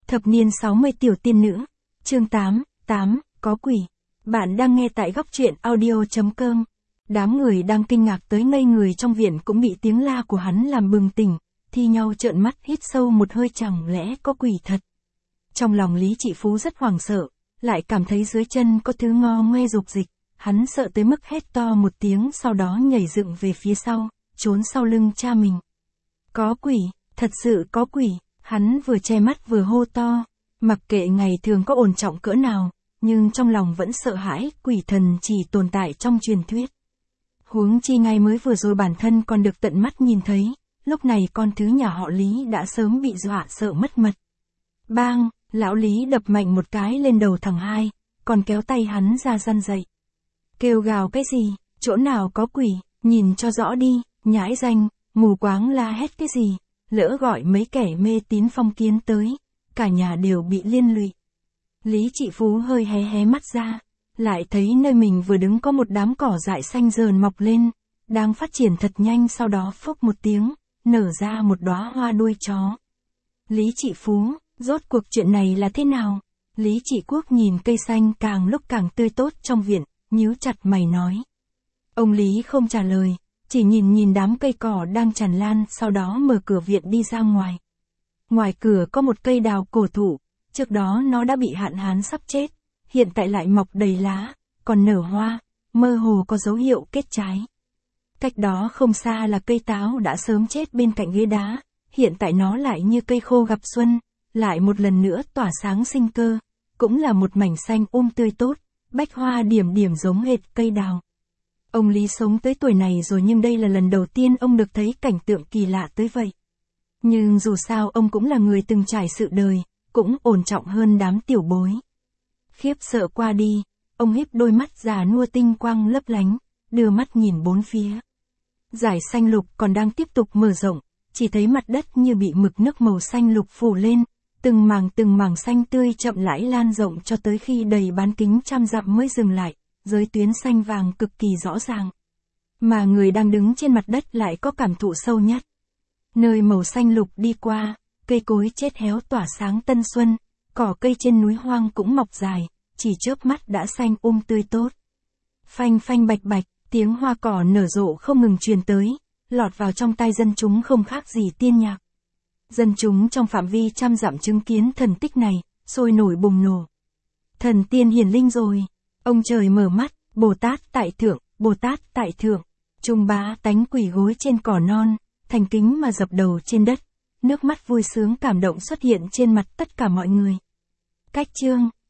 Thập niên 60 tiểu tiên nữ. Chương 8, có quỷ. Bạn đang nghe tại góc truyện audio.com. Đám người đang kinh ngạc tới ngây người trong viện cũng bị tiếng la của hắn làm bừng tỉnh, thi nhau trợn mắt hít sâu một hơi, chẳng lẽ có quỷ thật. Trong lòng Lý Trị Phú rất hoảng sợ, lại cảm thấy dưới chân có thứ ngo ngoe rục dịch, hắn sợ tới mức hét to một tiếng, sau đó nhảy dựng về phía sau, trốn sau lưng cha mình. Có quỷ, thật sự có quỷ. Hắn vừa che mắt vừa hô to, mặc kệ ngày thường có ổn trọng cỡ nào, nhưng trong lòng vẫn sợ hãi, quỷ thần chỉ tồn tại trong truyền thuyết. Huống chi ngay mới vừa rồi bản thân còn được tận mắt nhìn thấy, lúc này con thứ nhà họ Lý đã sớm bị dọa sợ mất mật. Bang, lão Lý đập mạnh một cái lên đầu thằng Hai, còn kéo tay hắn ra răn dậy. Kêu gào cái gì, chỗ nào có quỷ, nhìn cho rõ đi, nhãi danh, mù quáng la hét cái gì. Lỡ gọi mấy kẻ mê tín phong kiến tới, cả nhà đều bị liên lụy. Lý Trị Phú hơi hé hé mắt ra, lại thấy nơi mình vừa đứng có một đám cỏ dại xanh dờn mọc lên, đang phát triển thật nhanh, sau đó phốc một tiếng, nở ra một đóa hoa đuôi chó. Lý Trị Phú, rốt cuộc chuyện này là thế nào? Lý Trị Quốc nhìn cây xanh càng lúc càng tươi tốt trong viện, nhíu chặt mày nói. Ông Lý không trả lời, chỉ nhìn đám cây cỏ đang tràn lan, sau đó mở cửa viện đi ra ngoài. Ngoài cửa có một cây đào cổ thụ, trước đó nó đã bị hạn hán sắp chết, hiện tại lại mọc đầy lá, còn nở hoa, mơ hồ có dấu hiệu kết trái. Cách đó không xa là cây táo đã sớm chết bên cạnh ghế đá, hiện tại nó lại như cây khô gặp xuân, lại một lần nữa tỏa sáng sinh cơ, cũng là một mảnh xanh tươi tốt, bách hoa điểm điểm giống hệt cây đào. Ông Lý sống tới tuổi này rồi nhưng đây là lần đầu tiên ông được thấy cảnh tượng kỳ lạ tới vậy. Nhưng dù sao ông cũng là người từng trải sự đời, cũng ổn trọng hơn đám tiểu bối. Khiếp sợ qua đi, ông híp đôi mắt già nua tinh quang lấp lánh, đưa mắt nhìn bốn phía. Dải xanh lục còn đang tiếp tục mở rộng, chỉ thấy mặt đất như bị mực nước màu xanh lục phủ lên, từng mảng xanh tươi chậm rãi lan rộng cho tới khi đầy bán kính trăm dặm mới dừng lại. Giới tuyến xanh vàng cực kỳ rõ ràng. Mà người đang đứng trên mặt đất lại có cảm thụ sâu nhất. Nơi màu xanh lục đi qua, cây cối chết héo tỏa sáng tân xuân, cỏ cây trên núi hoang cũng mọc dài, chỉ chớp mắt đã xanh tươi tốt. Phanh phanh bạch bạch, tiếng hoa cỏ nở rộ không ngừng truyền tới, lọt vào trong tai dân chúng không khác gì tiên nhạc. Dân chúng trong phạm vi trăm dặm chứng kiến thần tích này, sôi nổi bùng nổ. Thần tiên hiển linh rồi. Ông trời mở mắt, Bồ Tát tại thượng, Bồ Tát tại thượng. Trung bá tánh quỳ gối trên cỏ non, thành kính mà dập đầu trên đất. Nước mắt vui sướng cảm động xuất hiện trên mặt tất cả mọi người. Cách chương